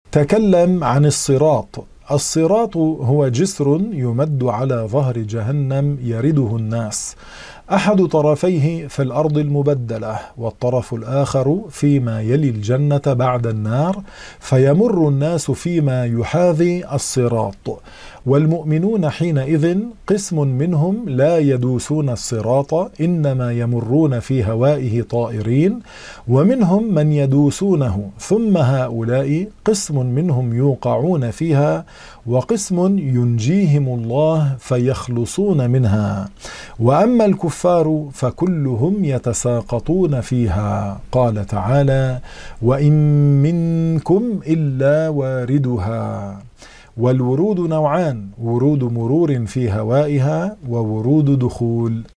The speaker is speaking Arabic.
تكلم عن الصراط. الصراط هو جسر يمد على ظهر جهنم يرده الناس، أحد طرفيه في الأرض المبدلة، والطرف الآخر فيما يلي الجنة بعد النار، فيمر الناس فيما يحاذي الصراط. والمؤمنون حينئذ قسم منهم لا يدوسون الصراط، إنما يمرون في هوائه طائرين، ومنهم من يدوسونه، ثم هؤلاء قسم منهم يوقعون فيها، وقسم ينجيهم الله فيخلصون منها، وأما الكفار فكلهم يتساقطون فيها. قال تعالى: وإن منكم إلا واردها. والورود نوعان: ورود مرور في هوائها، وورود دخول.